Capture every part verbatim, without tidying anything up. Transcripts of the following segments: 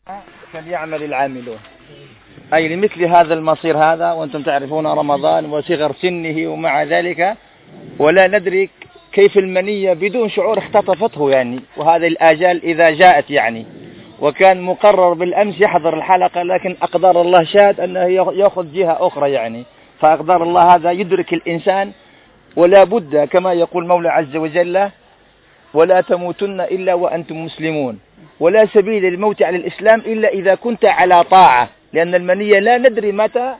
فليعمل العاملون، أي لمثل هذا المصير هذا، وأنتم تعرفون رمضان وصغر سنه، ومع ذلك ولا ندرك كيف المنية بدون شعور اختطفته يعني. وهذه الآجال إذا جاءت يعني، وكان مقرر بالأمس يحضر الحلقة، لكن أقدار الله شاهد أنه يأخذ جهة أخرى يعني. فأقدار الله هذا يدرك الإنسان، ولا بد كما يقول مولى عز وجل: ولا تموتن إلا وأنتم مسلمون، ولا سبيل للموت على الإسلام إلا إذا كنت على طاعة، لأن المنية لا ندري متى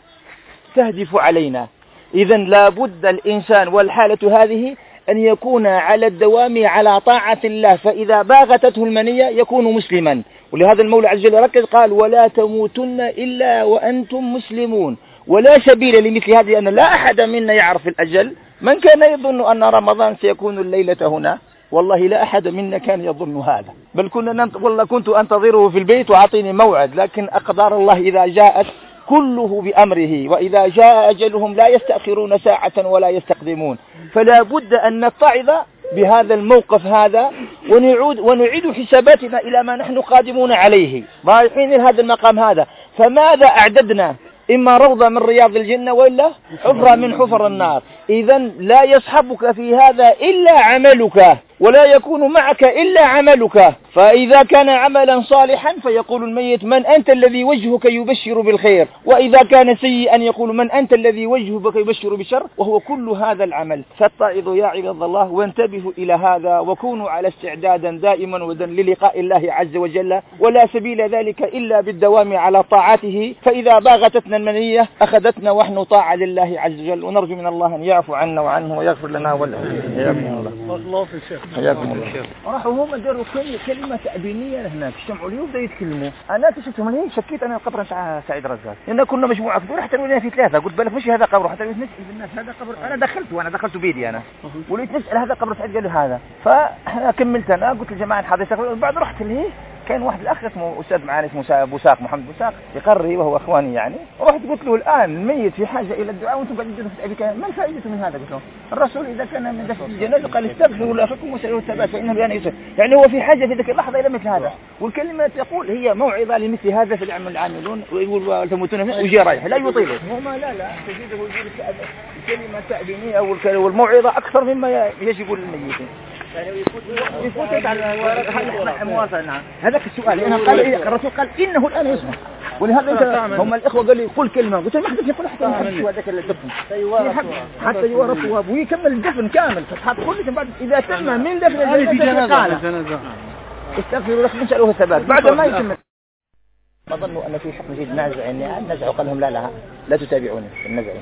تهدف علينا. إذن لا بد الإنسان والحالة هذه أن يكون على الدوام على طاعة الله، فإذا باغتته المنية يكون مسلما. ولهذا المولى عز وجل ركز قال: ولا تموتن إلا وأنتم مسلمون. ولا سبيل لمثل هذه، أن لا أحد منا يعرف الأجل. من كان يظن أن رمضان سيكون الليلة هنا؟ والله لا أحد منا كان يظن هذا، بل كنا ننت... والله كنت أنتظره في البيت وأعطيني موعد. لكن أقدار الله إذا جاءت كله بأمره، وإذا جاء أجلهم لا يستأخرون ساعة ولا يستقدمون. فلا بد أن نتعظ بهذا الموقف هذا، ونعود ونعيد حساباتنا إلى ما نحن قادمون عليه، رايحين لهذا المقام هذا. فماذا أعددنا؟ إما روضة من رياض الجنة، وإلا حفرة من حفر النار. إذن لا يصحبك في هذا إلا عملك، ولا يكون معك إلا عملك. فإذا كان عملا صالحا فيقول الميت: من أنت الذي وجهك يبشر بالخير؟ وإذا كان سيئا يقول: من أنت الذي وجهك يبشر بالشر؟ وهو كل هذا العمل. فاتعظوا يا عباد الله، وانتبهوا إلى هذا، وكونوا على استعدادا دائما ودا للقاء الله عز وجل. ولا سبيل ذلك إلا بالدوام على طاعته. فإذا باغتتنا المنية أخذتنا ونحن طاعة لله عز وجل، ونرجو من الله أن يعفو عنا وعنه ويغفر لنا ولهم. حياكم الله. حياكم الله. راحوا هم داروا كلمة تأبينية هناك، اجتمعوا اليوم بدأوا يتكلموا. أنا تشفتهم ليه شكيت أنا القبر بتاع سعيد رزاق، لأن كنا مجموعة كبيرة، رحت لنا في ثلاثة، قلت بالك مش هذا قبر، حتى نسأل الناس هذا قبر. أنا دخلت وأنا دخلت بيدي أنا، ولقيت نسأل هذا قبر سعيد، قال لي هذا. فأنا كملت أنا، قلت للجماعة الحاضرين، بعد رحت ليه كان واحد الأخ اسمه أستاذ معانا اسمه بوساق، محمد بوساق يقري وهو أخواني يعني. رحت قلت له: الآن الميت في حاجة إلى الدعاء وأنتم قاعدين تدعون في أبي، ما فائدته من هذا؟ قلت له: الرسول إذا كان من دفع الجنازة قال: استغفروا لأخيكم وسألوا الثبات فإنه الآن يسر. يعني هو في حاجة في ذيك اللحظة إلى مثل هذا. والكلمة تقول هي موعظة لمثل هذا فليعمل العاملون، ويقول تموتون ويجي رايح لا يطيله. هما لا لا تجده يقول الكلمة التأبينية أو الموعظة أكثر مما يجب للميتين. يفوتك على مواصلة. نعم هذاك السؤال، لأنه قال إيه؟ الرسول قال إنه الآن يسمع. ولهذا انت هم الإخوة قال لي قل كلمة، قلت ما حدث يقول حتى ما هذاك الدفن حتى يورثوا ويكمل الدفن كامل. فتحط كل بعد إذا تم من دفن الجنازة قال استغفروا لكم سألوه الثبات بعد ما يتم. ما ظنوا أن في حكم جيد نازع، يعني النزع قال لهم لا لا لا تتابعوني النزع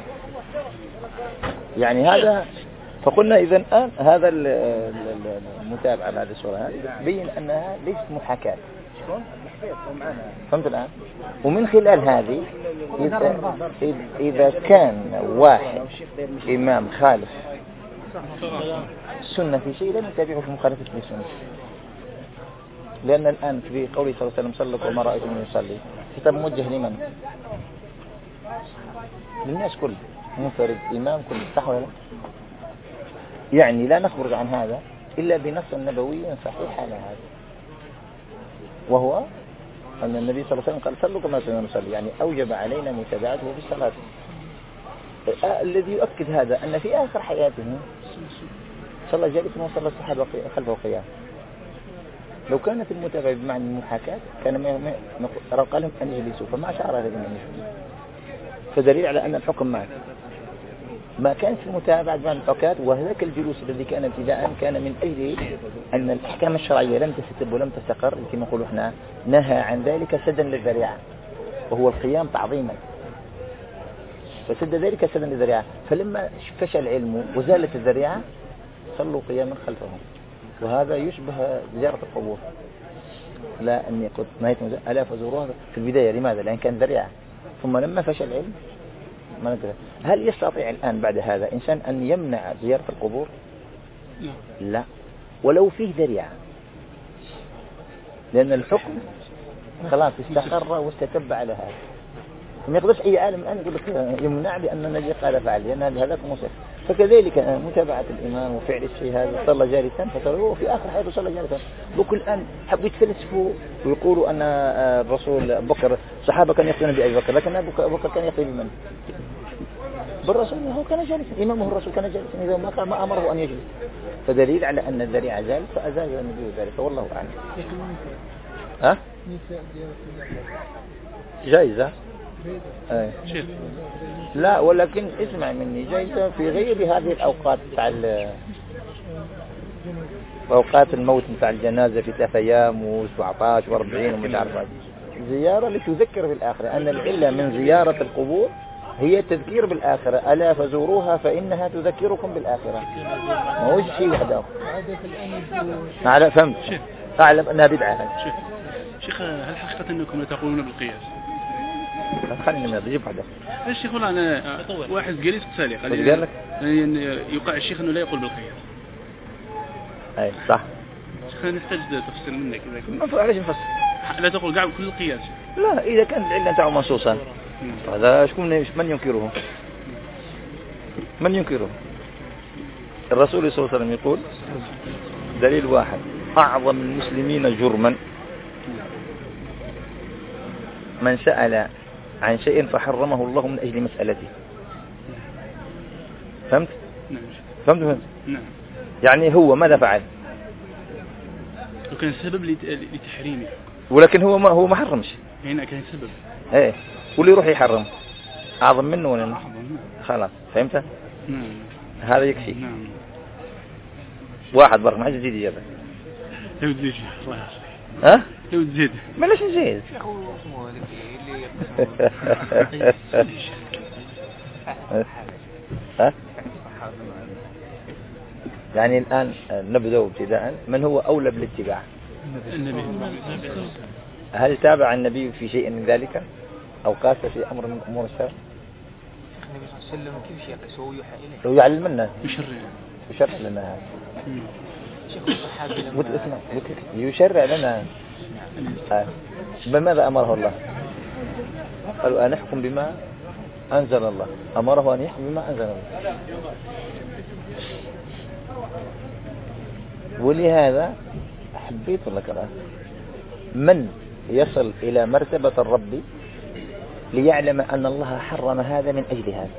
يعني هذا. فقلنا إذا الآن هذا المتابعة لهذه الصورة بين أنها ليست محاكاة. فهمت الآن؟ ومن خلال هذه إذا, إذا كان واحد إمام خالف السنة في شيء لن يتابعه في مخالفة السنة. لأن الآن في قوله صلى الله عليه وسلم: صلوا وما رأيتم من يصلي، كتاب موجه لمن؟ للناس كل منفرد إمام كل، صح ولا لا؟ يعني لا نخرج عن هذا إلا بنص نبوي صحيح على هذا، وهو أن النبي صلى الله عليه وسلم قال: صلوا كما رأيتم نصلي، يعني أوجب علينا متابعته في الصلاة. الذي يؤكد هذا أن في آخر حياته صلى جالسا وصلى الصحابة خلفه قيام. لو كانت المتابعة بمعنى المحاكاة كان ما قال لهم أن يجلسوا، فما شعر هذا من يجلسوا. فدليل على أن الحكم معك ما كان في متابعة بمعنى المحاكاة. وهذاك الجلوس الذي كان ابتداء كان من أجل أن الأحكام الشرعية لم تستتب ولم تستقر، كما نقول احنا، نهى عن ذلك سدا للذريعة، وهو القيام تعظيما، فسد ذلك سدا للذريعة. فلما فشل العلم وزالت الذريعة صلوا قياما خلفهم. وهذا يشبه زيارة القبور، لا أن يقول نهاية ألا فزوروها في البداية. لماذا؟ لأن كان ذريعة. ثم لما فشل العلم ما ندري. هل يستطيع الآن بعد هذا إنسان أن يمنع زيارة القبور؟ لا، ولو فيه ذريعة، لأن الحكم خلاص استقر واستتب على هذا. ما يقدرش أي عالم الآن يقول لك يمنع لأن النبي قال فعل، لأن هذا مسلم. فكذلك متابعة الإمام وفعل الشيء هذا صلى جالسا فتروه في آخر حياته صلى جالسا. بكل الآن حبوا يتفلسفوا ويقولوا أن الرسول أبو بكر الصحابة كانوا يقتدون بأبي بكر، لكن أبو بكر كان يقتدي بمن؟ بالرسول. هو كان جالسا، إمامه الرسول كان جالسا، إذا ما ما أمره أن يجلس، فدليل على أن الذريعة زال فأزال النبي ذلك، والله أعلم. ها؟ جائزة؟ أي. لا، ولكن اسمع مني، جائزة في غير هذه الأوقات تاع أوقات الموت تاع الجنازة في ثلاثة أيام وسبعة عشر وأربعين ومتعرفات، زيارة لتذكر بالآخرة، أن العلة من زيارة القبور هي التذكير بالآخرة، ألا فزوروها فإنها تذكركم بالآخرة، ما هو شيء وحده. أعلم، فهمت، أعلم أنها بدعة. شيخ شيخ هل حقيقة أنكم لا تقولون بالقياس؟ خلينا من هذا، جيب واحدة. الشيخ والله أنا واحد قال سالي قال لك يقع الشيخ أنه لا يقول بالقياس. أي صح. شيخ نحتاج تفسير منك إذا كنت. ما علاش نفسر؟ لا تقول قاعد كل القياس. لا، إذا كانت العلة تاعه منصوصا هذا شكون من ينكره؟ من ينكره؟ الرسول صلى الله عليه وسلم يقول دليل واحد: أعظم المسلمين جرما من سأل عن شيء فحرمه الله من أجل مسألته. فهمت؟ نعم. فهمت فهمت؟ نعم. يعني هو ماذا فعل؟ وكان سبب لتحريمه، ولكن هو ما هو ما حرمش. هنا كان سبب. ايه، واللي يروح يحرم أعظم منه ولا؟ أعظم. خلاص، فهمت؟ نعم. هذا يكفي. نعم. واحد برك ما عاد يزيد يابا. لو تزيد الله يصلح. ها؟ لو تزيد. بلاش نزيد. ها؟ يعني الآن نبدأ ابتداء، من هو أولى بالاتباع؟ النبي. هل تابع النبي في شيء من ذلك أو قاس في أمر من أمور الشرع؟ النبي صلى الله عليه وسلم كيف يقيس؟ هو يوحى إليه، لو يعلمنا يشرع يشرع لنا هذا. شيخ الصحابي لما يشرع لنا. آه. بماذا أمره الله؟ قالوا أن نحكم بما أنزل الله، أمره أن يحكم بما أنزل الله. ولهذا حبيت لك الآن من يصل إلى مرتبة الرب ليعلم أن الله حرم هذا من أجل هذا.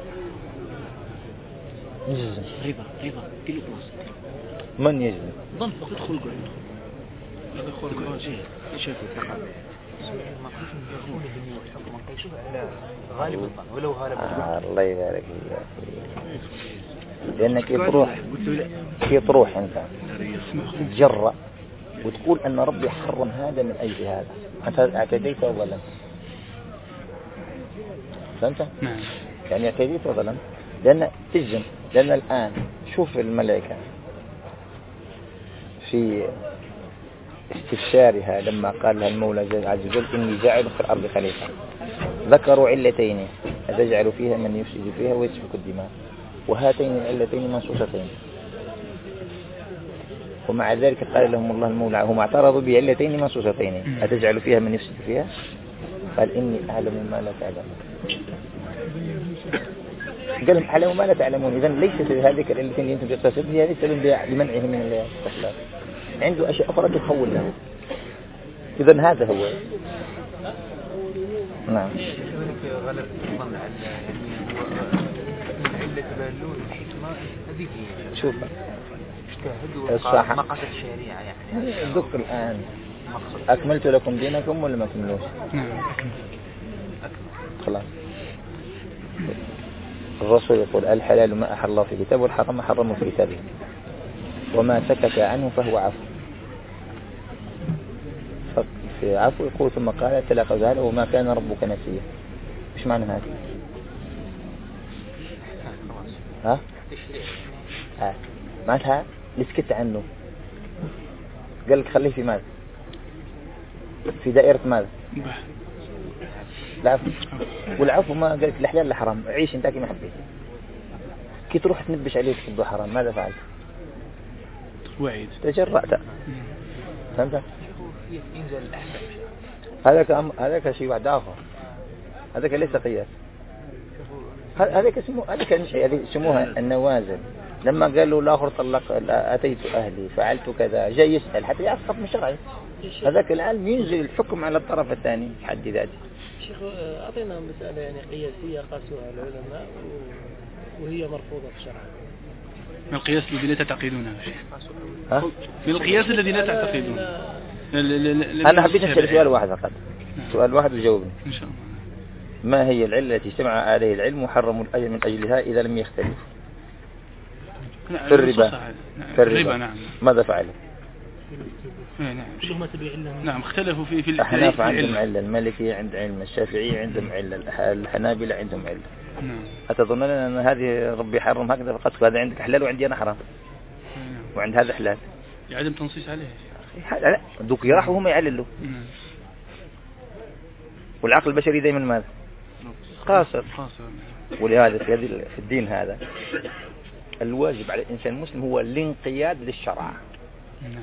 يجزم رضا رضا كل خلاص. من يجزم؟ ضم فقط خلق يدخل كل شيء يشافي فقط. ما كنت يقول إنه الحكم قيسه على غالب الظن ولو غالب آه الله يبارك فيك. لأنك تروح كي تروح أنت تتجرأ وتقول أن ربي حرم هذا من أجل هذا، أنت اعتديت وظلم. فهمت؟ نعم. يعني اعتديت وظلم، لأن تجزم، لأن الآن شوف الملائكة في استفسارها لما قال لها المولى عز وجل إني جاعل في الأرض خليفة، ذكروا علتين: أتجعل فيها من يفسد فيها ويسفك الدماء، وهاتين العلتين منصوصتين. ومع ذلك قال لهم الله المولى، هم اعترضوا بعلتين منصوصتين: أتجعل فيها من يفسد فيها، قال إني أعلم ما لا تعلمون. قال لهم أعلم ما لا تعلمون. إذن ليست هذه العلتين اللي أنتم تقتصدون هي ليس لمنعه من الاستخلاف، عنده أشياء أخرى تخول له. إذن هذا هو. نعم. غلب الظن على العلة تبالون الحكمة هذه شوف اجتهدوا ما قصد الشريعة يعني. ذكر الآن أكملت لكم دينكم ولا ما أكملوش؟ خلاص. الرسول يقول الحلال ما أحل الله في كتابه والحرام ما حرمه في كتابه وما سكت عنه فهو عفو. في عفو يقول ثم قال تلاقوا هذا وما كان ربك نسيا. إيش معنى هذا؟ ها؟ ها؟ معناتها نسكت عنه، قال لك خليه في ماذا؟ في دائرة ماذا؟ العفو. والعفو ما قال لك الحلال الحرام عيش انت كما حبيت. كي تروح تنبش عليك تبدو حرام ماذا فعلت؟ وعيد تجرأت. فهمت؟ هذاك هذاك شيء واحد آخر، هذاك ليس قياس. هذا اسمه هذه يسموها النوازل. لما قالوا لا طلق أتيت أهلي فعلت كذا، جاي يسأل حتى يعرف حكم شرعي، هذاك العالم ينزل الحكم على الطرف الثاني في حد ذاته. شيخ أعطينا مسألة يعني قياسية قاسوها العلماء وهي مرفوضة في الشرع. من القياس الذي لا تعتقدونه ها؟ من القياس الذي لا تعتقدونه. أنا حبيت أسأل سؤال واحد فقط، سؤال واحد وجاوبني إن شاء الله. ما هي العلة التي اجتمع عليه العلم وحرموا الأجر من أجلها إذا لم يختلف؟ في الربا. في الربا نعم. ماذا فعلوا؟ نعم. نعم اختلفوا في في الأحناف عندهم علة، المالكية عند علم، الشافعية عندهم علة، الحنابلة عندهم علة. نعم. أتظنون أن هذه ربي حرم هكذا فقط؟ هذا عندك حلال وعندي أنا حرام. نعم. وعند هذا حلال. عدم تنصيص عليه. لا دوك يراحوا هم يعللوا. نعم. والعقل البشري دائما ماذا؟ قاصر. قاصر. ولهذا في هذه في الدين هذا الواجب على الإنسان المسلم هو الانقياد للشرع. نعم.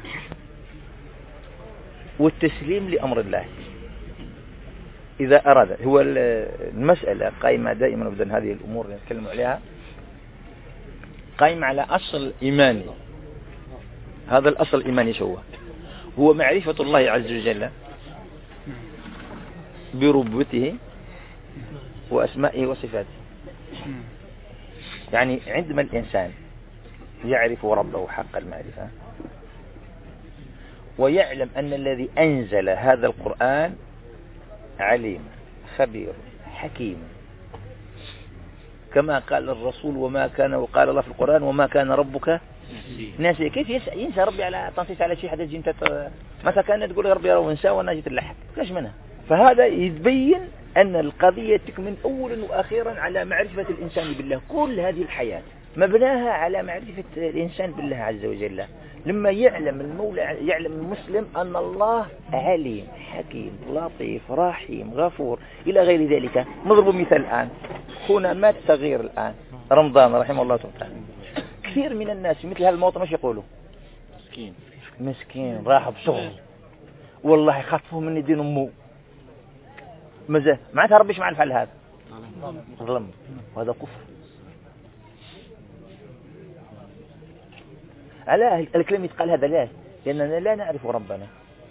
والتسليم لأمر الله. إذا أراد هو المسألة قائمة دائما أبدا هذه الأمور اللي نتكلم عليها قائمة على أصل إيماني. هذا الأصل الإيماني شو هو؟ هو معرفة الله عز وجل بربوته وأسمائه وصفاته. يعني عندما الإنسان يعرف ربه حق المعرفة ويعلم أن الذي أنزل هذا القرآن عليم خبير حكيم، كما قال الرسول وما كان وقال الله في القرآن وما كان ربك ناسي. كيف ينسى ربي على تنصيص على شيء حتى جنت متى كان تقول ربي رو انسى وانا جيت اللحق ليش منها؟ فهذا يتبين أن القضية تكمن أولا وأخيرا على معرفة الإنسان بالله. كل هذه الحياة مبناها على معرفة الإنسان بالله عز وجل. لما يعلم المولى يعلم المسلم أن الله عليم حكيم لطيف رحيم غفور إلى غير ذلك. نضرب مثال الآن، هنا مات صغير الآن رمضان رحمه الله تعالى، كثير من الناس في مثل هذا الموطن مش يقولوا مسكين مسكين راح بشغل والله خطفوه من دين أمه ماذا معناتها ربي ايش معنى الفعل هذا؟ ظلم، وهذا كفر. على الكلام يتقال هذا لا، لأننا لا نعرف ربنا.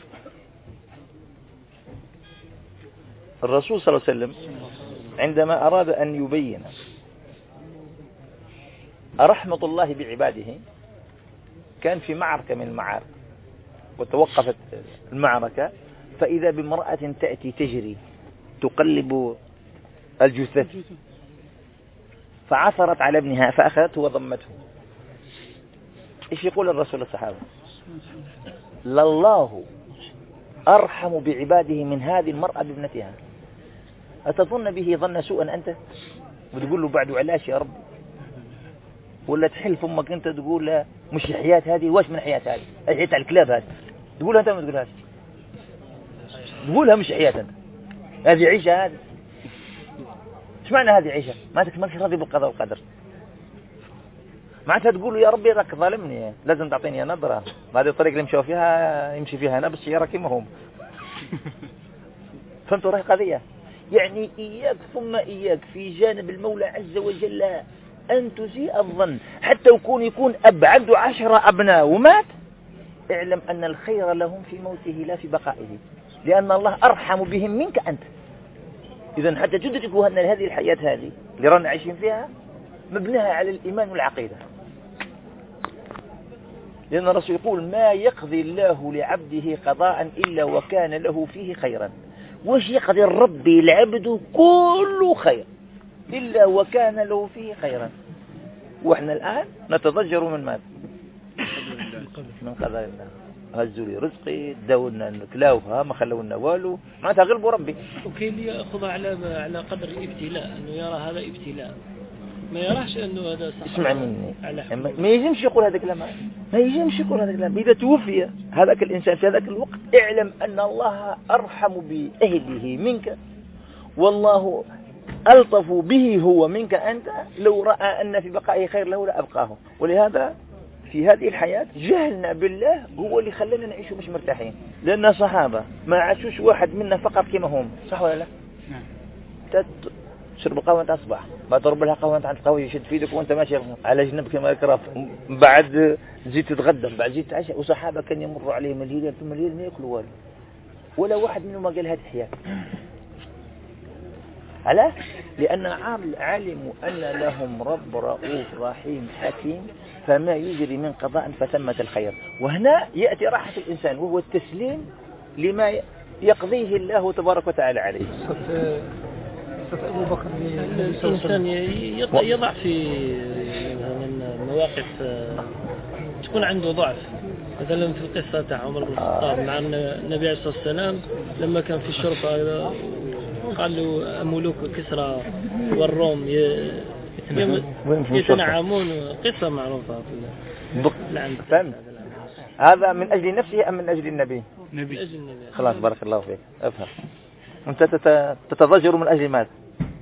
الرسول صلى الله عليه وسلم عندما أراد أن يبين رحمة الله بعباده كان في معركة من المعارك وتوقفت المعركة فإذا بامرأة تأتي تجري تقلب الجثث فعثرت على ابنها فأخذته وضمته. إيش يقول الرسول الصحابة؟ لله أرحم بعباده من هذه المرأة بابنتها. أتظن به ظن سوءا أنت وتقول له بعد علاش يا رب؟ ولا تحل فمك أنت تقول لا مش الحياة هذه واش من حياة هذه؟ حياة على الكلاب هذه تقولها أنت ما تقولهاش، تقولها مش حياة أنت. هذه عيشة هذه. ايش معنى هذه عيشة؟ ما تكملش راضي بالقضاء والقدر. معناتها تقول يا ربي راك ظالمني لازم تعطيني نظرة. هذه الطريق اللي مشوا فيها يمشي فيها أنا بالسيارة كما هم. فهمتوا راهي قضية؟ يعني إياك ثم إياك في جانب المولى عز وجل أن تسيء الظن حتى يكون يكون أب عنده عشرة أبناء ومات، اعلم أن الخير لهم في موته لا في بقائه، لأن الله أرحم بهم منك أنت. إذن حتى تدركوا أن هذه الحياة هذه اللي رانا عايشين فيها مبناها على الإيمان والعقيدة. لأن الرسول يقول ما يقضي الله لعبده قضاء إلا وكان له فيه خيرا. وش يقضي الرب لعبده؟ كله خير إلا وكان له فيه خيرا. وإحنا الآن نتضجر من ماذا؟ من قضاء الله. هزوا لي رزقي داولنا نكلاوها ما خلونا والو معناتها غلبوا ربي. وكاين اللي ياخذها على على قدر الابتلاء انه يرى هذا ابتلاء ما يراش انه هذا صح. اسمع مني ما يجمش يقول هذا الكلام، ما يجمش يقول هذا الكلام. إذا توفي هذاك الإنسان في هذاك الوقت اعلم أن الله أرحم بأهله منك والله ألطف به هو منك أنت. لو رأى أن في بقائه خير له لأبقاه. ولهذا في هذه الحياة جهلنا بالله هو اللي خلنا نعيش مش مرتاحين. لأن صحابة ما عاشوش واحد منا فقط كما هم، صح ولا لا؟ تت... شرب قهوة أنت أصبح بعد تضرب لها قهوة أنت عند قوي يشد في يدك وأنت ماشي على جنبك كما يكرف. بعد زيت تتغدم بعد زيت تعشى. وصحابة كان يمر عليهم الليل ثم الليل ما يأكلوا ولا ولا واحد منهم ما قال هذه حياة. علاه؟ لأن علموا أن لهم رب رؤوف رحيم حكيم فما يجري من قضاء فثمة الخير. وهنا يأتي راحة الإنسان وهو التسليم لما يقضيه الله تبارك وتعالى عليه. الإنسان يضع في مواقف تكون عنده ضعف. مثلا في القصة تاع عمر بن الخطاب مع النبي عليه الصلاة والسلام لما كان في الشرطة قال له ملوك كسرى والروم يتنعمون. قصة معروفة في هذا من أجل نفسه أم من أجل النبي؟ نبي. خلاص بارك الله فيك. أفهم. أنت تتضجر من أجل ماذا؟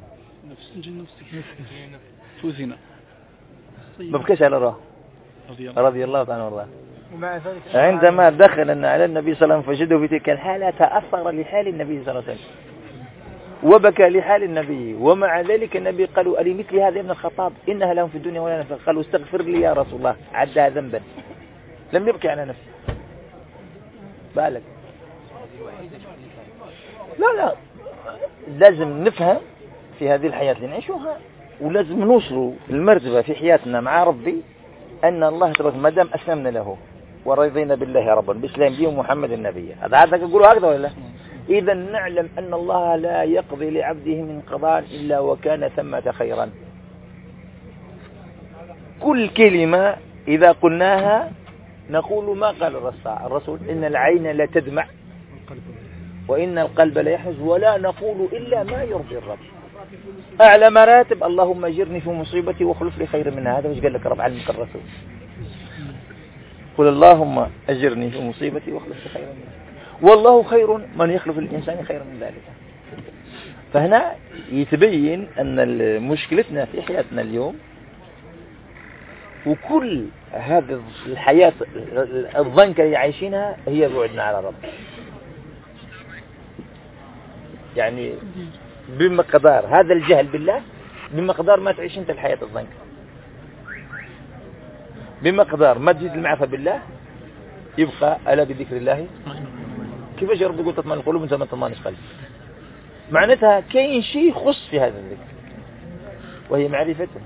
فوزنا ما بكيش على روح رضي الله تعالى والله. عندما دخل على النبي صلى الله عليه وسلم فجده في تلك الحالة تأثر لحال النبي صلى الله عليه وسلم وبكى لحال النبي. ومع ذلك النبي قالوا ألي مثل هذا ابن الخطاب إنها لهم في الدنيا ولا نفع. قالوا استغفر لي يا رسول الله عدها ذنبا. لم يبكي على نفسه. بالك لا لا لازم نفهم في هذه الحياة اللي نعيشها ولازم نوصلوا المرتبة في حياتنا مع ربي أن الله تبارك ما دام أسلمنا له ورضينا بالله ربا بإسلام دين محمد النبي. هذا عادك يقولوا هكذا ولا؟ إذا نعلم أن الله لا يقضي لعبده من قضاء إلا وكان ثمة خيرا. كل كلمة إذا قلناها نقول ما قال الرسول إن العين لا تدمع وإن القلب لا يحزن ولا نقول إلا ما يرضي الرب. أعلى مراتب اللهم أجرني في مصيبتي واخلف لي خير منها. هذا مش قال لك رب علمك الرسول؟ قل اللهم أجرني في مصيبتي واخلف لي خير منها والله خير من يخلف الإنسان خير من ذلك. فهنا يتبين أن مشكلتنا في حياتنا اليوم وكل هذه الحياة الضنكة اللي عايشينها هي بعدنا على رب. يعني بمقدار هذا الجهل بالله بمقدار ما تعيش انت الحياة الضنكة. بمقدار ما تزيد المعرفة بالله يبقى ألا بذكر الله. كيفاش رب يقول تطمئن القلوب وانت ما تطمئنش قلبك؟ معناتها كاين شيء يخص في هذا الذكر وهي معرفته.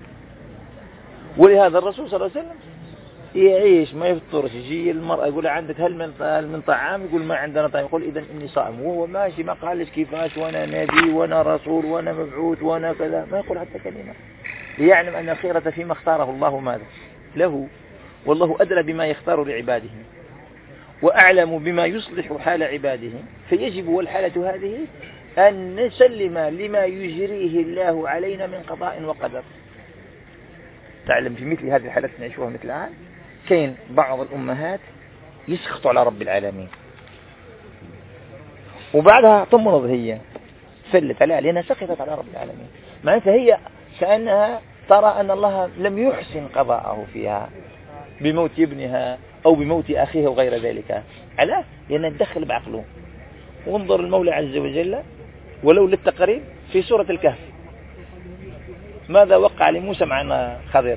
ولهذا الرسول صلى الله عليه وسلم يعيش ما يفطرش. يجي المرأة يقول عندك هل من هل من طعام؟ يقول ما عندنا طعام. يقول إذا إني صائم. وهو ماشي ما قالش كيفاش وأنا نبي وأنا رسول وأنا مبعوث وأنا كذا. ما يقول حتى كلمة. ليعلم أن الخيرة فيما اختاره الله ماذا له. والله أدرى بما يختار لعباده وأعلم بما يصلح حال عباده. فيجب والحالة هذه أن نسلم لما يجريه الله علينا من قضاء وقدر. تعلم في مثل هذه الحالات نعيشوها مثل الآن كاين بعض الأمهات يسخطوا على رب العالمين وبعدها تمرض هي فلت عليها لأنها سخطت على رب العالمين. معناتها هي كأنها ترى أن الله لم يحسن قضاءه فيها بموت ابنها أو بموت أخيه وغير ذلك. علاه؟ لأنها تدخل بعقله. وانظر المولى عز وجل ولو للتقريب في سورة الكهف ماذا وقع لموسى مع خضر؟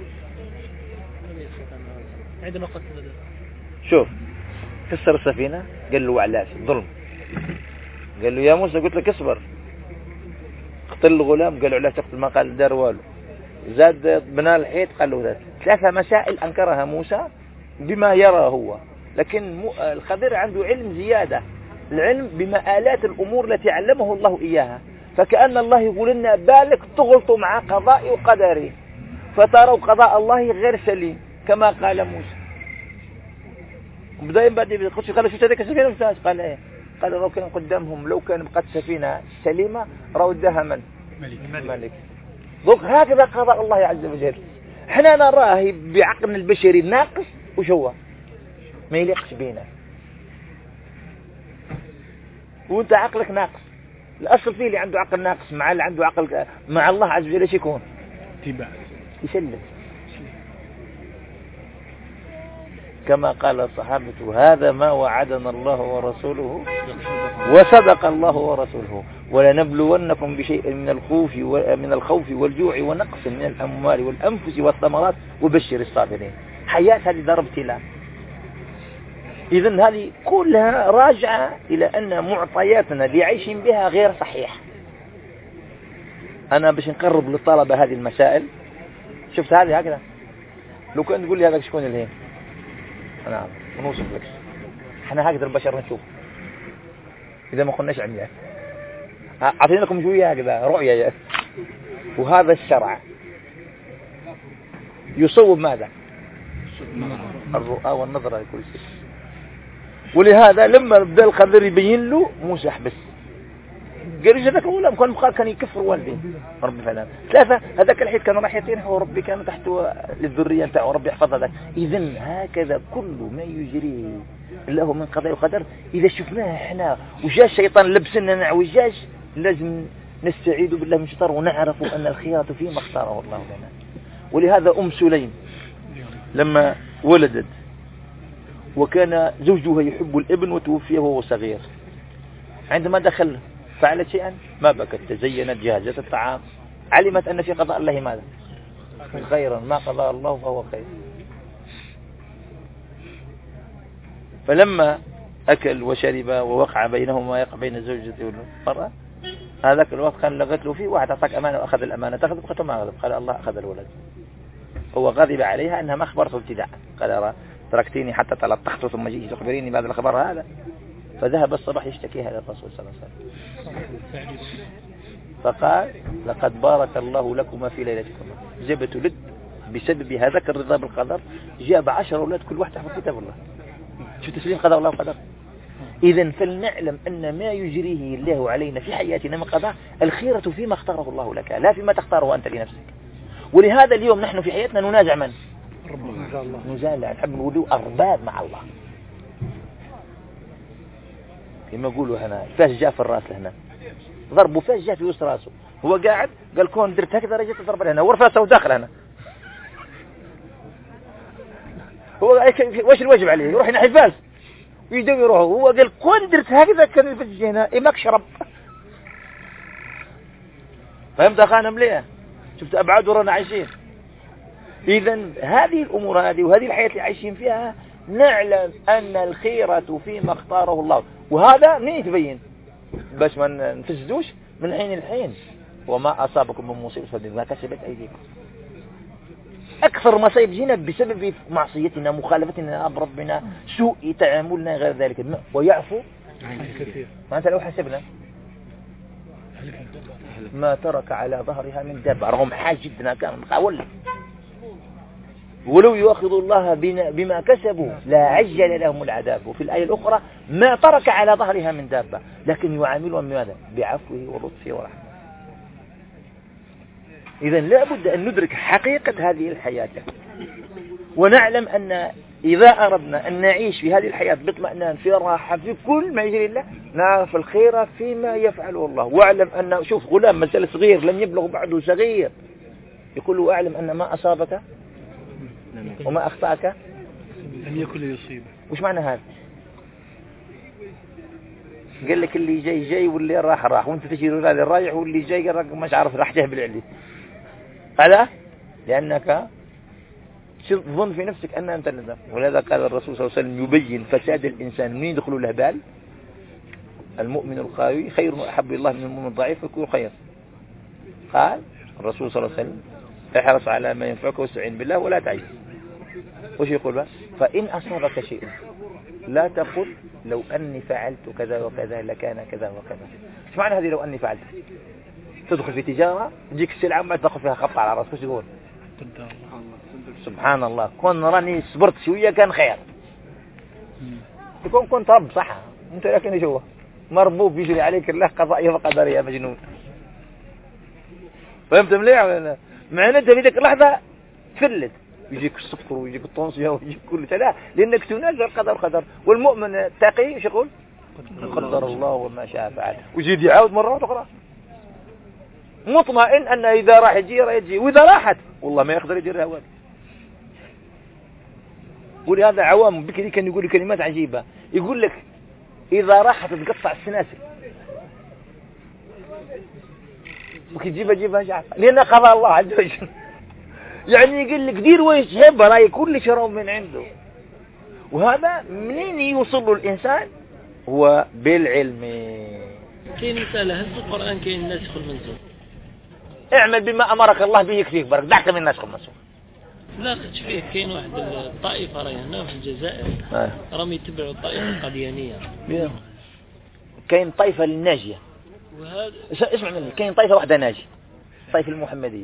عندما قتل شوف كسر السفينة قال له وعلاش ظلم. قال له يا موسى قلت لك اصبر. قتل الغلام قال له علاش تقتل ما قال دار والو. زاد بناء الحيط قال له ذات. ثلاثة مسائل أنكرها موسى بما يرى هو. لكن الخضر عنده علم زيادة. العلم بمآلات الأمور التي علمه الله إياها. فكأن الله يقول لنا بالك تغلطوا مع قضاء وقدري فتروا قضاء الله غير سليم كما قال موسى. وبدأ بعد يقول قال شو هذيك السفينة مفتاح؟ قال ايه؟ قال لو كان قدامهم لو كان بقت سفينة سليمة ردها من؟ ملك. ملك. ذوق هكذا قضاء الله عز وجل. احنا نراه بعقلنا البشري ناقص وش هو؟ ما يليقش بينا. وانت عقلك ناقص. الأصل فيه اللي عنده عقل ناقص مع اللي عنده عقل مع الله عز وجل ايش يكون؟ اتباع. يسلم. كما قال الصحابة هذا ما وعدنا الله ورسوله وصدق الله ورسوله ولنبلونكم بشيء من الخوف من الخوف والجوع ونقص من الأموال والأنفس والثمرات وبشر الصابرين. حياة هذه دار ابتلاء. إذن هذه كلها راجعة إلى أن معطياتنا اللي عايشين بها غير صحيح. أنا باش نقرب للطلبة هذه المسائل، شفت هذه هكذا لو كان تقول لي هذا شكون اللي أنا ونوصف لك احنا هكذا البشر نشوف إذا ما كناش عمياء. أعطينا لكم شوية هكذا رؤية. وهذا الشرع يصوب ماذا؟ الرؤى والنظرة لكل شيء. ولهذا لما بدأ الخضر يبين له موسى احبس قال هذاك الغلام كان بقى كان يكفر والديه ربي فلان ثلاثة هذاك الحيت كان راح يطير وربي كان تحته للذرية نتاعو ربي يحفظ هذاك. إذن هكذا كل ما يجري له من قضاء وقدر إذا شفناه احنا وجاء الشيطان لبسنا نعوجاج لازم نستعيذ بالله من الشيطان ونعرف أن الخيرة فيما اختاره الله لنا. ولهذا أم سليم لما ولدت وكان زوجها يحب الابن وتوفي وهو صغير، عندما دخل فعلت شيئا ما بكت، تزينت، جهزت الطعام، علمت أن في قضاء الله ماذا؟ خيرا، ما قضاء الله فهو خير. فلما أكل وشرب ووقع بينهما يقع بين زوجته والمرأة هذاك الوقت كان لغت له فيه واحد أعطاك أمانة وأخذ الأمانة تأخذ بقته ما غضب، قال الله أخذ الولد. هو غضب عليها أنها ما أخبرته ابتداء، قال تركتيني حتى تلطخت ثم جئت تخبريني بهذا الخبر هذا. فذهب الصباح يشتكيها إلى الرسول صلى الله عليه وسلم فقال لقد بارك الله لكما في ليلتكم. جبت ولد بسبب هذاك الرضا بالقدر، جاب عشر أولاد كل واحد حفظ كتاب الله. شو تسليم قضاء الله وقدر. إذن فلنعلم أن ما يجريه الله علينا في حياتنا من قضاء الخيرة فيما اختاره الله لك لا فيما تختاره أنت لنفسك. ولهذا اليوم نحن في حياتنا ننازع من؟ نزالع، نحب نقول أرباب مع الله. كما يقولوا هنا فاش جاء في الراس هنا ضربوا فاش جاء في وسط راسه، هو قاعد قال كون درت هكذا رجعت تضرب هنا ورفاسه وداخل هنا. هو واش الواجب عليه؟ يروح ينحي فاس ويدوي يروح. هو قال كون درت هكذا كان في هنا إماك شرب. فهمت أخانا مليح؟ شفت أبعاد ورانا عايشين. إذن هذه الأمور هذه وهذه الحياة اللي عايشين فيها نعلم أن الخيرة فيما اختاره الله. وهذا منين يتبين؟ باش ما نفسدوش من حين الحين. وما أصابكم من مصيبة فبما كسبت أيديكم. أكثر مصايب جينا بسبب معصيتنا مخالفتنا بربنا سوء تعاملنا غير ذلك ويعفو ما أنت لو حسبنا ما ترك على ظهرها من دابة رغم حاج جدنا كان مقاول. ولو يؤاخذ الله بما كسبوا لا عجل لهم العذاب. وفي الآية الأخرى ما ترك على ظهرها من دابة لكن يعاملهم بماذا؟ بعفوه ولطفه ورحمه. إذن لا بد أن ندرك حقيقة هذه الحياة ونعلم أن إذا أردنا أن نعيش في هذه الحياة باطمئنان في راحة في كل ما يجري الله نعرف الخير فيما يفعله الله. واعلم أن شوف غلام مثل صغير لم يبلغ بعده صغير يقول له أعلم أن ما أصابك وما أخطأك لم يكن يصيب. وش معنى هذا؟ قال لك اللي جاي جاي واللي راح راح وانت تجي اللي رايح واللي جاي قال مش عارف راح تهبل عليه. هذا لأنك تظن في نفسك أن أنت النظام. ولهذا قال الرسول صلى الله عليه وسلم يبين فساد الإنسان من يدخلوا له بال. المؤمن القوي خير وأحب الله من المؤمن الضعيف ويكون خير. قال الرسول صلى الله عليه وسلم احرص على ما ينفعك واستعين بالله ولا تعجز. وش يقول بقى؟ فإن أصابك شيء لا تقل لو أني فعلت كذا وكذا لكان كذا وكذا. ايش معنى هذه لو أني فعلت؟ تدخل في تجارة تجيك السلعة ما تدخل فيها خبط على رأسك. وش يقول؟ سبحان الله كون راني صبرت شوية كان خير. تكون كنت رب صح انت لكن شو مربوب يجري عليك الله قضائية وقدرية يا مجنون. فهمت مليح ولا لا؟ معنى انت في ذيك اللحظة تفلت يجيك السكر ويجيك الطنسية ويجيك كل شيء لا لأنك تنازع القدر قدر. والمؤمن التقي ايش يقول؟ قدر الله وما شاء فعل. ويجي يعاود مرة أخرى مطمئن أن إذا راح يجي راح يجي وإذا راحت والله ما يقدر يديرها واد. قولي هذا عوام بكري كان يقول كلمات عجيبة، يقول لك إذا راحت تقطع السلاسل وكتجيبها جيبها جعفة لأن قضى الله عز وجل. يعني يقول لك دير ويش هبة راي كل شراب من عنده. وهذا منين يوصل له الإنسان؟ هو بالعلم. كاين مسألة، هل في القرآن كاين ناسخ والمنسوخ؟ اعمل بما أمرك الله به يكفيك برك، دعك من الناسخ والمنسوخ. لا قدش فيه كاين واحد الطائفة راهي هنا في الجزائر آه. راهم يتبعوا الطائفة القديانية. كاين طائفة الناجية. وهذا اسمع مني، كاين طائفة واحدة ناجية، الطائفة المحمدية.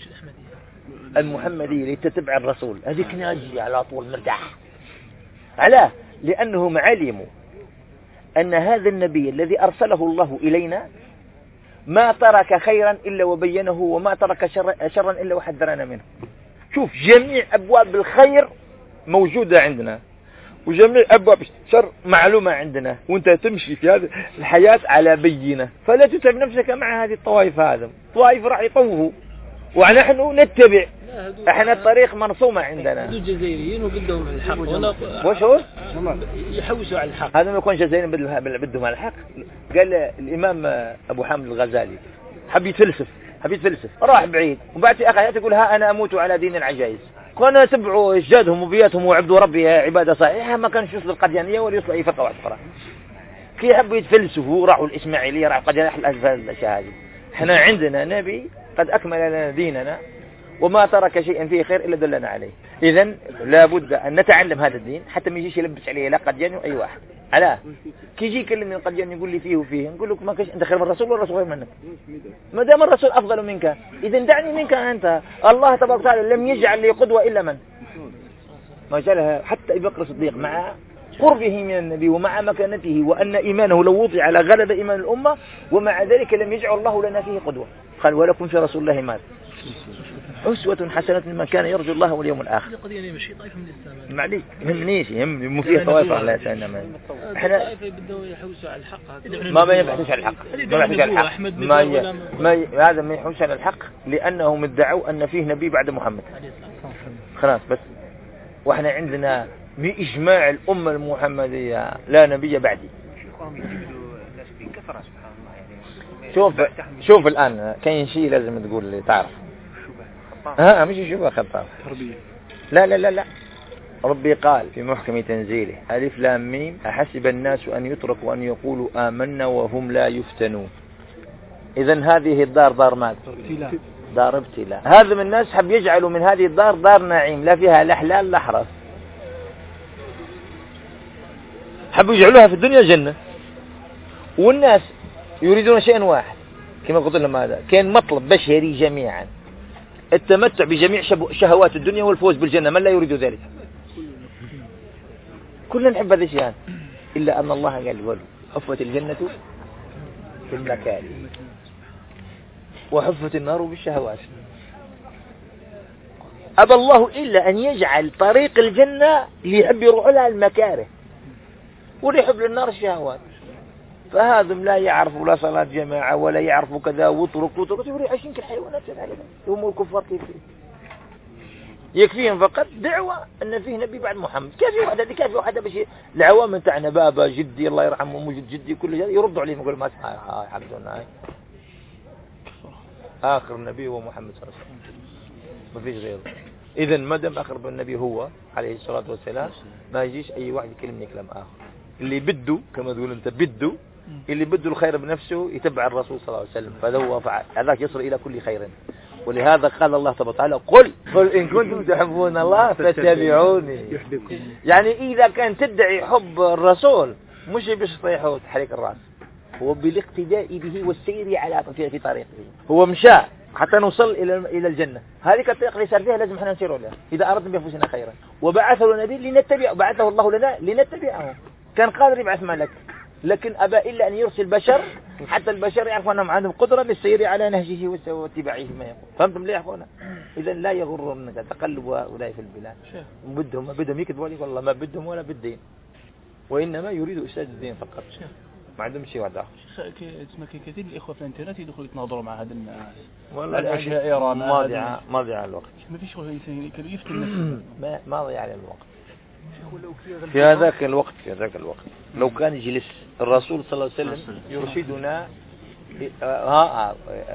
المحمدية اللي تتبع الرسول هذيك ناجية على طول مرتاح. علاه؟ لأنهم علموا أن هذا النبي الذي أرسله الله إلينا ما ترك خيرا إلا وبينه، وما ترك شر شرا إلا وحذرنا منه. شوف جميع أبواب الخير موجودة عندنا، وجميع أبواب الشر معلومة عندنا، وانت تمشي في هذه الحياة على بينة. فلا تتعب نفسك مع هذه الطوائف. هذا الطوائف راح يطوفوا ونحن نتبع. احنا الطريق مرسومة عندنا. هذو جزائريين وبدهم الحق وانا واش هو يحوسوا على الحق. هذا ما يكون جزائريين بدهم على الحق. قال الإمام أبو حامد الغزالي حب يتفلسف حب يتفلسف راح بعيد، وبعد في آخر حياته يقول ها أنا أموت على دين العجائز. كانوا يتبعوا أجدادهم وبياتهم وعبدوا ربي عبادة صحيحة، ما كانش يوصلوا القديانية ولا يوصلوا أي فرقة واحدة أخرى. كي يحبوا يتفلسفوا راحوا الإسماعيلية، راحوا القديانية، الأشياء هذه. احنا عندنا نبي قد أكمل لنا ديننا وما ترك شيئا فيه خير إلا دلنا عليه. إذن لابد أن نتعلم هذا الدين حتى ما يجيش يلبس عليه لا قدياني وأي واحد. علاه كي يجي يكلمني القدياني يقول لي فيه وفيه، نقول لك ما كاش أنت خير من الرسول والرسول خير منك. ما دام الرسول أفضل منك إذن دعني منك أنت. الله تبارك وتعالى لم يجعل لي قدوة إلا من ما جعلها حتى أبي بكر الصديق مع قربه من النبي ومع مكانته وأن إيمانه لو وضع على غلب إيمان الأمة، ومع ذلك لم يجعل الله لنا فيه قدوة. قال ولكم في رسول الله ماذا؟ أسوة حسنة لمن كان يرجو الله واليوم الآخر. قضية مشي طائفة من الإسلام. معليش يهمنيش يهمني مو فيه طوائف الله يسلمنا. إحنا طائفة بدهم يحوسوا على الحق. ما ما يبحثوش على الحق. ما يبحثوش على الحق. ما ي... ما ي... هذا ما يحوسش على الحق لأنهم ادعوا أن فيه نبي بعد محمد. خلاص بس. وإحنا عندنا بإجماع الأمة المحمدية لا نبي بعدي. شوف شوف الآن كاين شيء لازم تقول لي تعرف. ها مش شبه خطاب لا لا لا لا ربي قال في محكم تنزيله ألف لام ميم أحسب الناس أن يتركوا أن يقولوا آمنا وهم لا يفتنون. إذن هذه الدار دار ماذا؟ دار ابتلاء. هذا من الناس حب يجعلوا من هذه الدار دار نعيم لا فيها لا حلال لا حرام، حبوا يجعلوها في الدنيا جنة. والناس يريدون شيئا واحد كما قلت لهم، هذا كان مطلب بشري جميعا التمتع بجميع شهوات الدنيا والفوز بالجنة. من لا يريد ذلك؟ كلنا نحب هذا الشيء، إلا أن الله قال ولو حفت الجنة في المكاره وحفت النار بالشهوات. أبى الله إلا أن يجعل طريق الجنة ليحب يروح لها المكاره وليحب للنار الشهوات. فهذم لا يعرفوا لا صلاة جماعة ولا يعرفوا كذا واترك واترك يقولوا عايشين كالحيوانات. هم الكفار كيف يكفيهم فقط دعوة أن فيه نبي بعد محمد. كافي واحد هذه كافي واحد بشيء العوام تاعنا بابا جدي الله يرحمه موجود جدي كل هذا يردوا عليهم يقولوا ما هاي هاي حمدنا هاي آخر النبي هو محمد صلى الله عليه وسلم ما فيش غيره. إذن ما دام آخر النبي هو عليه الصلاة والسلام ما يجيش أي واحد يكلمني كلام آخر. اللي بده كما تقول أنت بده اللي بده الخير بنفسه يتبع الرسول صلى الله عليه وسلم فذا هو فعل هذاك يصل إلى كل خير. ولهذا قال الله تبارك وتعالى قل قل إن كنتم تحبون الله فاتبعوني. يعني إذا كان تدعي حب الرسول مش بس طيحه وتحريك الرأس، هو بالاقتداء به والسير على في, في طريقه. هو مشى حتى نوصل إلى إلى الجنة. هذه الطريق اللي سار فيها لازم احنا نسير لها إذا أردنا بأنفسنا خيرا. وبعثه نبي لنتبع بعثه الله لنا لنتبعه. كان قادر يبعث ملك لكن أبى إلا أن يرسل بشر حتى البشر يعرفوا أنهم عندهم قدرة للسير على نهجه واتباعه ما يقول. فهمتم ليه يا أخوانا؟ إذا لا يغررنك تقلب هؤلاء في البلاد. بدهم ما بدهم يكذبوا عليك والله ما بدهم ولا بالدين، وإنما يريدوا إفساد الدين فقط. ما عندهم شيء واحد آخر. كثير الإخوة في الإنترنت يدخلوا يتناظروا مع هذا الناس. والله الأشياء ماضية ماضية على الوقت. ما فيش شغل يفتن الناس. ما ماضية على الوقت. في هذاك الوقت في هذاك الوقت لو كان يجلس الرسول صلى الله عليه وسلم يرشدنا ها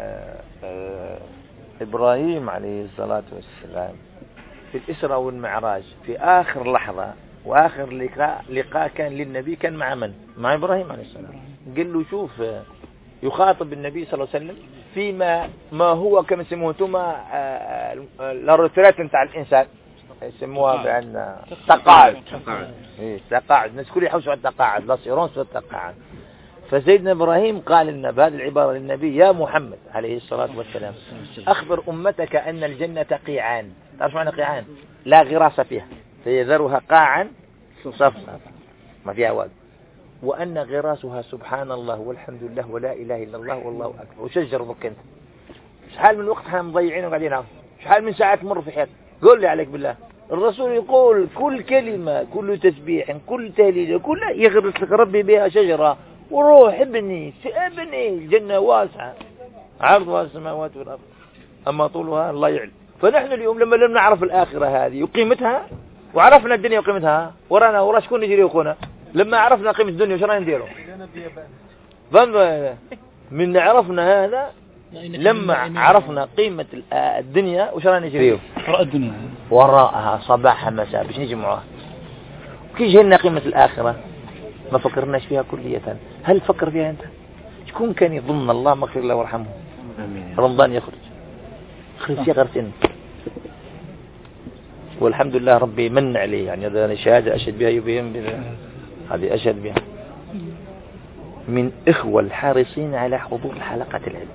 إبراهيم عليه الصلاة والسلام في الإسراء والمعراج في آخر لحظة وآخر لقاء لقاء كان للنبي كان مع من؟ مع إبراهيم عليه السلام. قال له شوف يخاطب النبي صلى الله عليه وسلم فيما ما هو كما يسموه الرترات نتاع الإنسان يسموها بأن تقاعد إيه تقاعد الناس كل يحوسوا على التقاعد لا صيرون سوى التقاعد. فسيدنا إبراهيم قال لنا بهذه العبارة للنبي يا محمد عليه الصلاة والسلام أخبر أمتك أن الجنة قيعان. تعرف معنى قيعان؟ لا غراس فيها فيذرها قاعا صفصفا ما فيها واد وأن غراسها سبحان الله والحمد لله ولا إله إلا الله والله أكبر. وشجر بك أنت شحال من وقت احنا مضيعين وقاعدين نعرف شحال من ساعات تمر في حياتك. قول لي عليك بالله الرسول يقول كل كلمة كل تسبيح كل تهليل كل يغرس لك ربي بها شجرة وروح ابني ابني الجنة واسعة عرضها السماوات والأرض أما طولها الله يعلم. فنحن اليوم لما لم نعرف الآخرة هذه وقيمتها وعرفنا الدنيا وقيمتها ورانا ورا شكون نجري وخونا لما عرفنا قيمة الدنيا وش رانا نديروا من عرفنا هذا لما عرفنا قيمة الدنيا وش رانا نجريه وراء الدنيا وراءها صباحها مساء باش نجمعوها. كي جهلنا قيمة الآخرة ما فكرناش فيها كلية. هل فكر فيها أنت؟ شكون كان يظن الله مغفر له وارحمه رمضان يخرج خرج صغر سن والحمد لله ربي من عليه يعني هذا شهادة أشهد بها يبين بها هذه أشهد بها من إخوة الحارسين على حضور حلقة العلم.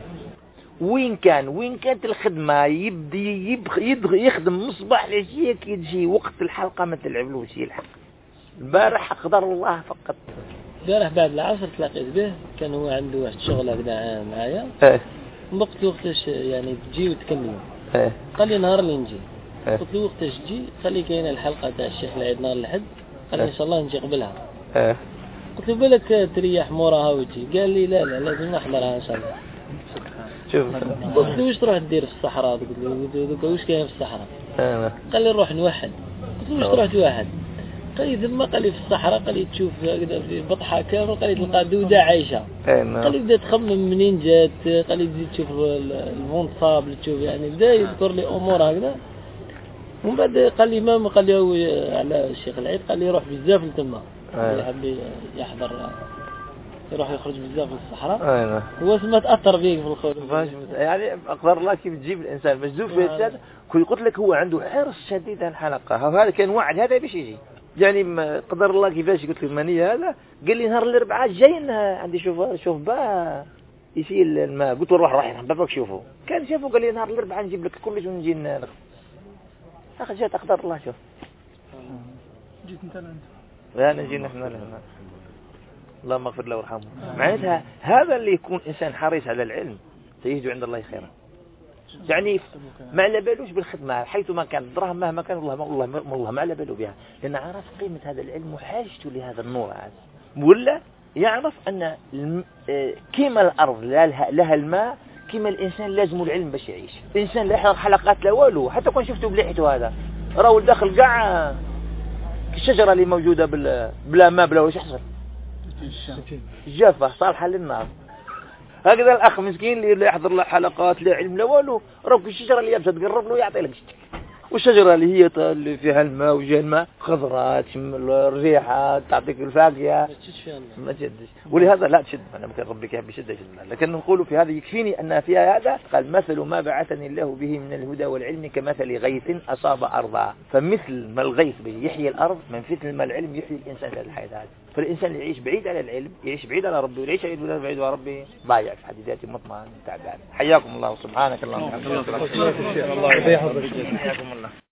وين كان وين كانت الخدمة يبدي يبغي يخدم مصباح العشية كي يجي وقت الحلقة ما تلعبلوش يلحق. البارح قدر الله فقط البارح بعد العصر تلاقيت به كان هو عنده واحد شغل هكذا معايا ايه وقت وقتاش يعني تجي وتكمل ايه قال لي نهار اللي نجي ايه قلت له وقتاش تجي خلي كاينه الحلقة تاع الشيخ العيد نهار الأحد قال لي إن شاء الله نجي قبلها ايه قلت له بالك تريح موراها وتجي قال لي لا لا لازم نحضرها إن شاء الله. شوف قلت له وش تروح تدير في الصحراء قلت له وش كاين في الصحراء اه. قال لي نروح نوحد قلت له وش تروح توحد قال لي ثم قال لي في الصحراء قال لي تشوف كذا في بطحة كامل قال لي تلقى دودة عايشة قال لي بدأ تخمم منين جات قال لي تزيد تشوف الفونت صاب تشوف يعني بدأ يذكر لي أمور هكذا. ومن بعد قال لي ماما قال لي هو على الشيخ العيد قال لي يروح بزاف لتما يحب يحضر يروح يخرج بزاف في الصحراء ايوه هو ما تأثر بيك في الخروج يعني أقدر الله كيف تجيب الإنسان مجذوب في الشهادة. كل قلت لك هو عنده حرص شديد على الحلقة وهذا كان وعد هذا باش يجي يعني قدر الله كيفاش قلت لك المنية هذا قال لي نهار الأربعاء جاي عندي شوف شوف با يسيل الماء قلت له روح راح بابك شوفه كان شافه قال لي نهار الأربعاء نجيب لك كلش ونجي ناخذ أخذ جات أقدر الله شوف جيت انت انت لا نجي نحن لهنا اللهم اغفر له وارحمه. معناتها هذا اللي يكون إنسان حريص على العلم سيجد عند الله خيرا يعني ما على بالوش بالخدمة حيث ما كان الدراهم مهما كان والله ما والله ما والله ما على باله بها لأن عرف قيمة هذا العلم وحاجته لهذا النور هذا ولا يعرف أن كيما الأرض لها الماء كيما الإنسان لازم العلم باش يعيش. الإنسان لا يحضر حلقات لا والو حتى كون شفته بليحته هذا راهو داخل قاع الشجرة اللي موجودة بلا ماء بلا وش يحصل جافة صالحة للنار. هكذا الأخ مسكين اللي يحضر له حلقات لا علم لا والو راك الشجرة اللي يبسط تقرب له يعطي لك شتك والشجرة اللي هي اللي فيها الماء وجه الماء خضراء تشم الريحة تعطيك الفاكهة ما تشدش. ولهذا لا تشد أنا ممكن ربك يحب يشد يشد لكن نقول في هذا يكفيني أن فيها هذا قال مثل ما بعثني الله به من الهدى والعلم كمثل غيث أصاب أرضها فمثل ما الغيث يحيي الأرض من مثل ما العلم يحيي الإنسان في الحياة هذه. فالإنسان اللي يعيش بعيد على العلم يعيش بعيد على ربه ويعيش بعيد على ربه ضايع في حد ذاته مطمئن تعبان. حياكم الله سبحانك اللهم وبحمدك. الله يحفظك. حياكم الله.